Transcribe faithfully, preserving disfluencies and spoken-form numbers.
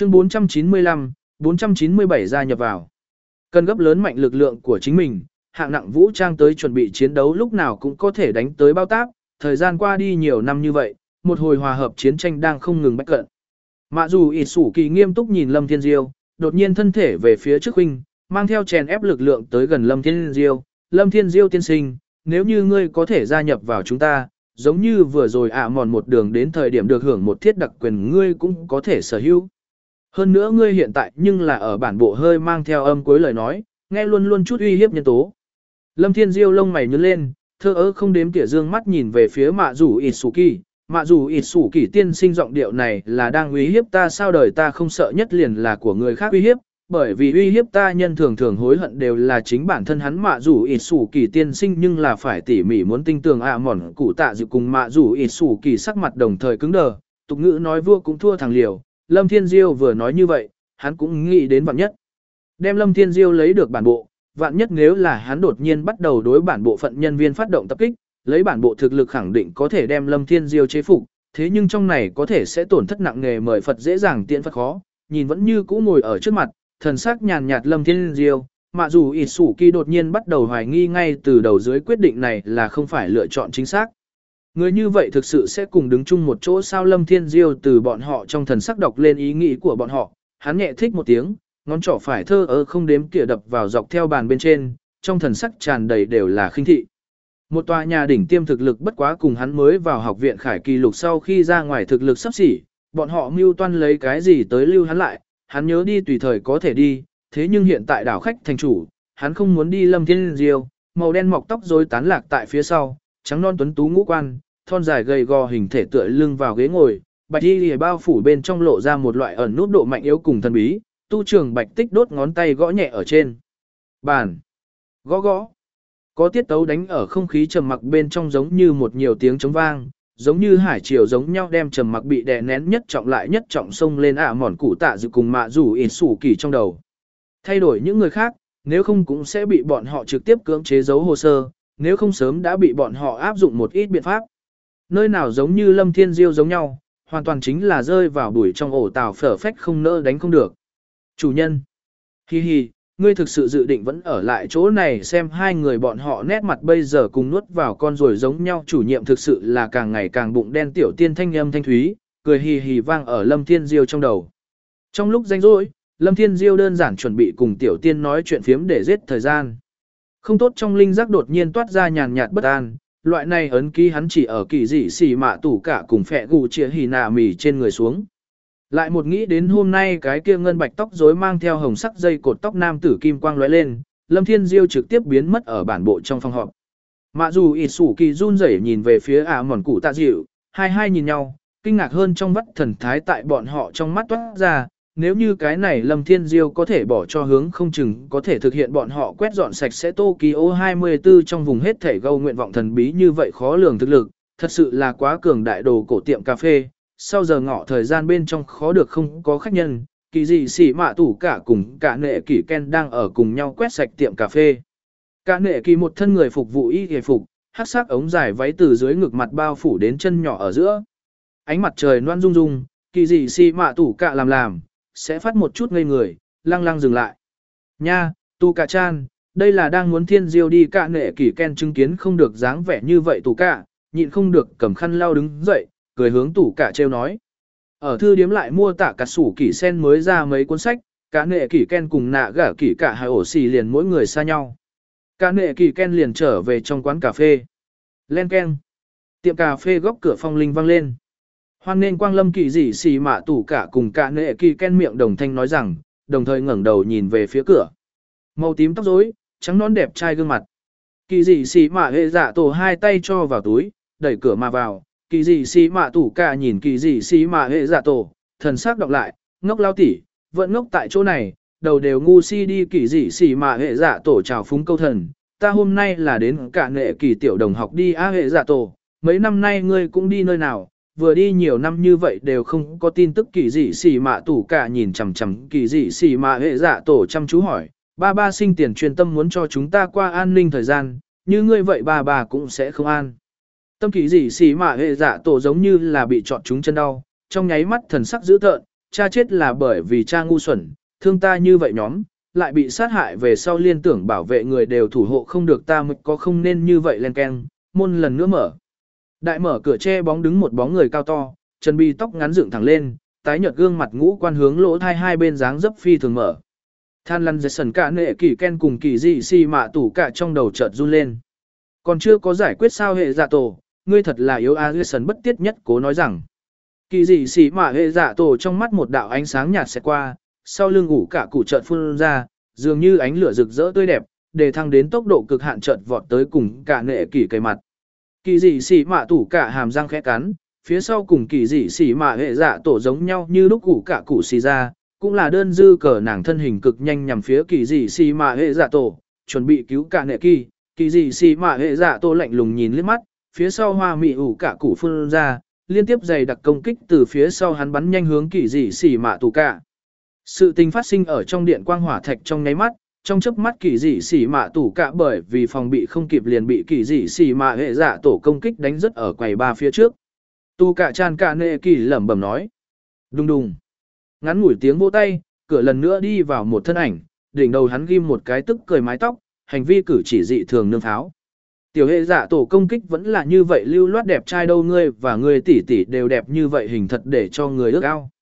Chương bốn trăm chín mươi lăm, bốn trăm chín mươi bảy gia nhập vào. Cần gấp lớn mạnh lực lượng của chính mình, hạng nặng vũ trang tới chuẩn bị chiến đấu lúc nào cũng có thể đánh tới bao táp, thời gian qua đi nhiều năm như vậy, một hồi hòa hợp chiến tranh đang không ngừng bách cận. Mạ dù ỉ sủ kỳ nghiêm túc nhìn Lâm Thiên Diêu, đột nhiên thân thể về phía trước huynh, mang theo chèn ép lực lượng tới gần Lâm Thiên Diêu. Lâm Thiên Diêu tiên sinh, nếu như ngươi có thể gia nhập vào chúng ta, giống như vừa rồi ạ mòn một đường đến thời điểm được hưởng một thiết đặc quyền ngươi cũng có thể sở hữu. Hơn nữa ngươi hiện tại nhưng là ở bản bộ hơi mang theo âm cuối lời nói, nghe luôn luôn chút uy hiếp nhân tố. Lâm Thiên Diêu lông mày nhướng lên, thơ ớ không đếm tỉa dương mắt nhìn về phía Mạ Dù Ỉ Sủ Kỳ. Mạ Dù Ỉ Sủ Kỳ tiên sinh giọng điệu này là đang uy hiếp ta sao? Đời ta không sợ nhất liền là của người khác uy hiếp, bởi vì uy hiếp ta nhân thường thường hối hận đều là chính bản thân hắn. Mạ Dù Ỉ Sủ Kỳ tiên sinh nhưng là phải tỉ mỉ muốn tinh tường ạ mòn cụ tạ dự cùng Mạ Dù Ỉ Sủ Kỳ sắc mặt đồng thời cứng đờ, tục ngữ nói vua cũng thua thằng liều. Lâm Thiên Diêu vừa nói như vậy, hắn cũng nghĩ đến vạn nhất. Đem Lâm Thiên Diêu lấy được bản bộ, vạn nhất nếu là hắn đột nhiên bắt đầu đối bản bộ phận nhân viên phát động tập kích, lấy bản bộ thực lực khẳng định có thể đem Lâm Thiên Diêu chế phục, thế nhưng trong này có thể sẽ tổn thất nặng nề, mời Phật dễ dàng tiện Phật khó. Nhìn vẫn như cũ ngồi ở trước mặt, thần sắc nhàn nhạt Lâm Thiên Diêu, Mạ Dù Ỉ Sủ Kỳ đột nhiên bắt đầu hoài nghi ngay từ đầu dưới quyết định này là không phải lựa chọn chính xác. Người như vậy thực sự sẽ cùng đứng chung một chỗ sao? Lâm Thiên Diêu từ bọn họ trong thần sắc đọc lên ý nghĩ của bọn họ, hắn nhẹ thích một tiếng, ngón trỏ phải thơ ơ không đếm kỉa đập vào dọc theo bàn bên trên, trong thần sắc tràn đầy đều là khinh thị. Một tòa nhà đỉnh tiêm thực lực bất quá cùng hắn mới vào học viện Khải Kỳ Lục sau khi ra ngoài thực lực sắp xỉ, bọn họ mưu toan lấy cái gì tới lưu hắn lại, hắn nhớ đi tùy thời có thể đi, thế nhưng hiện tại đảo khách thành chủ, hắn không muốn đi. Lâm Thiên Diêu, màu đen mọc tóc rối tán lạc tại phía sau, trắng non tuấn tú ngũ quan, thon dài gầy gò hình thể tựa lưng vào ghế ngồi, bạch y lìa bao phủ bên trong lộ ra một loại ẩn nút độ mạnh yếu cùng thần bí. Tu trường bạch tích đốt ngón tay gõ nhẹ ở trên bàn, gõ gõ, có tiết tấu đánh ở không khí trầm mặc bên trong giống như một nhiều tiếng trống vang, giống như hải triều giống nhau đem trầm mặc bị đè nén nhất trọng lại nhất trọng sông lên ạ mòn cụ tạ dự cùng Mạ Dù Ỉ Sủ Kỳ trong đầu. Thay đổi những người khác, nếu không cũng sẽ bị bọn họ trực tiếp cưỡng chế giấu hồ sơ, nếu không sớm đã bị bọn họ áp dụng một ít biện pháp. Nơi nào giống như Lâm Thiên Diêu giống nhau, hoàn toàn chính là rơi vào bụi trong ổ tàu phở phách không nỡ đánh không được. Chủ nhân, hi hi, ngươi thực sự dự định vẫn ở lại chỗ này xem hai người bọn họ nét mặt bây giờ cùng nuốt vào con rồi giống nhau. Chủ nhiệm thực sự là càng ngày càng bụng đen. Tiểu tiên thanh âm thanh thúy, cười hì hì vang ở Lâm Thiên Diêu trong đầu. Trong lúc rảnh rỗi, Lâm Thiên Diêu đơn giản chuẩn bị cùng tiểu tiên nói chuyện phiếm để giết thời gian. Không tốt trong linh giác đột nhiên toát ra nhàn nhạt bất an, loại này ấn ký hắn chỉ ở kỳ dị xì mạ tủ cả cùng phẹ gù chĩa hì nà mì trên người xuống. Lại một nghĩ đến hôm nay cái kia ngân bạch tóc rối mang theo hồng sắc dây cột tóc nam tử kim quang lóe lên, Lâm Thiên Diêu trực tiếp biến mất ở bản bộ trong phòng họp. Mạ Dù Ỉ Sủ Kỳ run rẩy nhìn về phía ả mòn cụ tạ dịu, hai hai nhìn nhau, kinh ngạc hơn trong vắt thần thái tại bọn họ trong mắt toát ra. Nếu như cái này Lâm Thiên Diêu có thể bỏ cho hướng không chừng có thể thực hiện bọn họ quét dọn sạch sẽ Tokyo hai mươi tư trong vùng hết thể gâu nguyện vọng thần bí như vậy khó lường thực lực, thật sự là quá cường đại. Đồ cổ tiệm cà phê, sau giờ ngọ thời gian bên trong khó được không có khách nhân, kỳ dị xỉ mạ tủ cả cùng cả nệ kỳ Ken đang ở cùng nhau quét sạch tiệm cà phê. Cả nệ kỳ một thân người phục vụ y hề phục, hắc sắc ống dài váy từ dưới ngực mặt bao phủ đến chân nhỏ ở giữa. Ánh mặt trời loan rung rung, kỳ dị xỉ mạ tủ cả làm làm, sẽ phát một chút ngây người, lăng lăng dừng lại. Nha, tù cả chan, đây là đang muốn Thiên Diêu đi. Cả nệ kỳ Ken chứng kiến không được dáng vẻ như vậy tù cả, nhịn không được cầm khăn lau đứng dậy, cười hướng tủ cả trêu nói. Ở thư điếm lại mua tạ cả sủ kỷ sen mới ra mấy cuốn sách, cả nệ kỷ Ken cùng nạ gả kỷ cả hai ổ xì liền mỗi người xa nhau. Cả nệ kỷ Ken liền trở về trong quán cà phê. Len ken. Tiệm cà phê góc cửa phong linh vang lên. Hoan nên quang lâm kỳ dị xì mạ tủ cả cùng cả nệ kỷ Ken miệng đồng thanh nói rằng, đồng thời ngẩng đầu nhìn về phía cửa. Màu tím tóc rối, trắng nón đẹp trai gương mặt. Kỳ dị xì mạ hệ dạ tổ hai tay cho vào túi, đẩy cửa mà vào. Kỳ dị xì mạ tủ cả nhìn kỳ dị xì mạ hệ dạ tổ, thần sắc đọc lại, ngốc lao tỉ, vẫn ngốc tại chỗ này, đầu đều ngu si đi. Kỳ dị xì mạ hệ dạ tổ chào phúng câu thần, ta hôm nay là đến cả nệ kỳ tiểu đồng học đi á. Hệ dạ tổ, mấy năm nay ngươi cũng đi nơi nào, vừa đi nhiều năm như vậy đều không có tin tức. Kỳ dị xì mạ tủ cả nhìn chằm chằm kỳ dị xì mạ hệ dạ tổ chăm chú hỏi, ba ba sinh tiền truyền tâm muốn cho chúng ta qua an ninh thời gian, như ngươi vậy ba ba cũng sẽ không an. Tâm kỳ dị xì mạ hệ dạ tổ giống như là bị chọn trúng chân đau, trong nháy mắt thần sắc dữ tợn, cha chết là bởi vì cha ngu xuẩn, thương ta như vậy nhóm, lại bị sát hại về sau liên tưởng bảo vệ người đều thủ hộ không được ta mới có không nên như vậy len keng, môn lần nữa mở. Đại mở cửa che bóng đứng một bóng người cao to, chân bi tóc ngắn dựng thẳng lên, tái nhợt gương mặt ngũ quan hướng lỗ thai hai bên dáng dấp phi thường mở. Than lăn dệt sần cả nệ kỳ ken cùng kỳ dị xì mạ tủ cả trong đầu chợt run lên. Còn chưa có giải quyết sao hệ dạ tổ, ngươi thật là yếu a sần bất tiết nhất cố nói rằng. Kỳ dị xì mạ hệ dạ tổ trong mắt một đạo ánh sáng nhạt xẹt qua, sau lưng ủ cả cụ chợt phun ra, dường như ánh lửa rực rỡ tươi đẹp, để thăng đến tốc độ cực hạn chợt vọt tới cùng cả nệ kỳ cây mặt. Kỳ dị xì mạ tủ cả hàm răng khẽ cắn, phía sau cùng kỳ dị xì mạ hệ dạ tổ giống nhau như lúc ủ cả cụ xì ra, cũng là đơn dư cờ nàng thân hình cực nhanh nhằm phía kỳ dị xì mạ hệ dạ tổ, chuẩn bị cứu cả nệ kỳ. Kỳ dị xì mạ hệ dạ tổ lạnh lùng nhìn liếc mắt, phía sau hoa mị ủ cả cụ phun ra, liên tiếp dày đặc công kích từ phía sau hắn bắn nhanh hướng kỳ dị xì mạ tủ cả. Sự tình phát sinh ở trong điện quang hỏa thạch trong nháy mắt, trong chớp mắt kỳ dị xì mạ tủ cả bởi vì phòng bị không kịp liền bị kỳ dị xì mạ hệ dạ tổ công kích đánh rất ở quầy ba phía trước. Tu cả tràn cả nệ kỳ lẩm bẩm nói. Đùng đùng. Ngắn ngủi tiếng vỗ tay, cửa lần nữa đi vào một thân ảnh, đỉnh đầu hắn ghim một cái tức cười mái tóc, hành vi cử chỉ dị thường nương pháo. Tiểu hệ dạ tổ công kích vẫn là như vậy lưu loát đẹp trai đâu, ngươi và ngươi tỷ tỷ đều đẹp như vậy hình thật để cho người ước ao.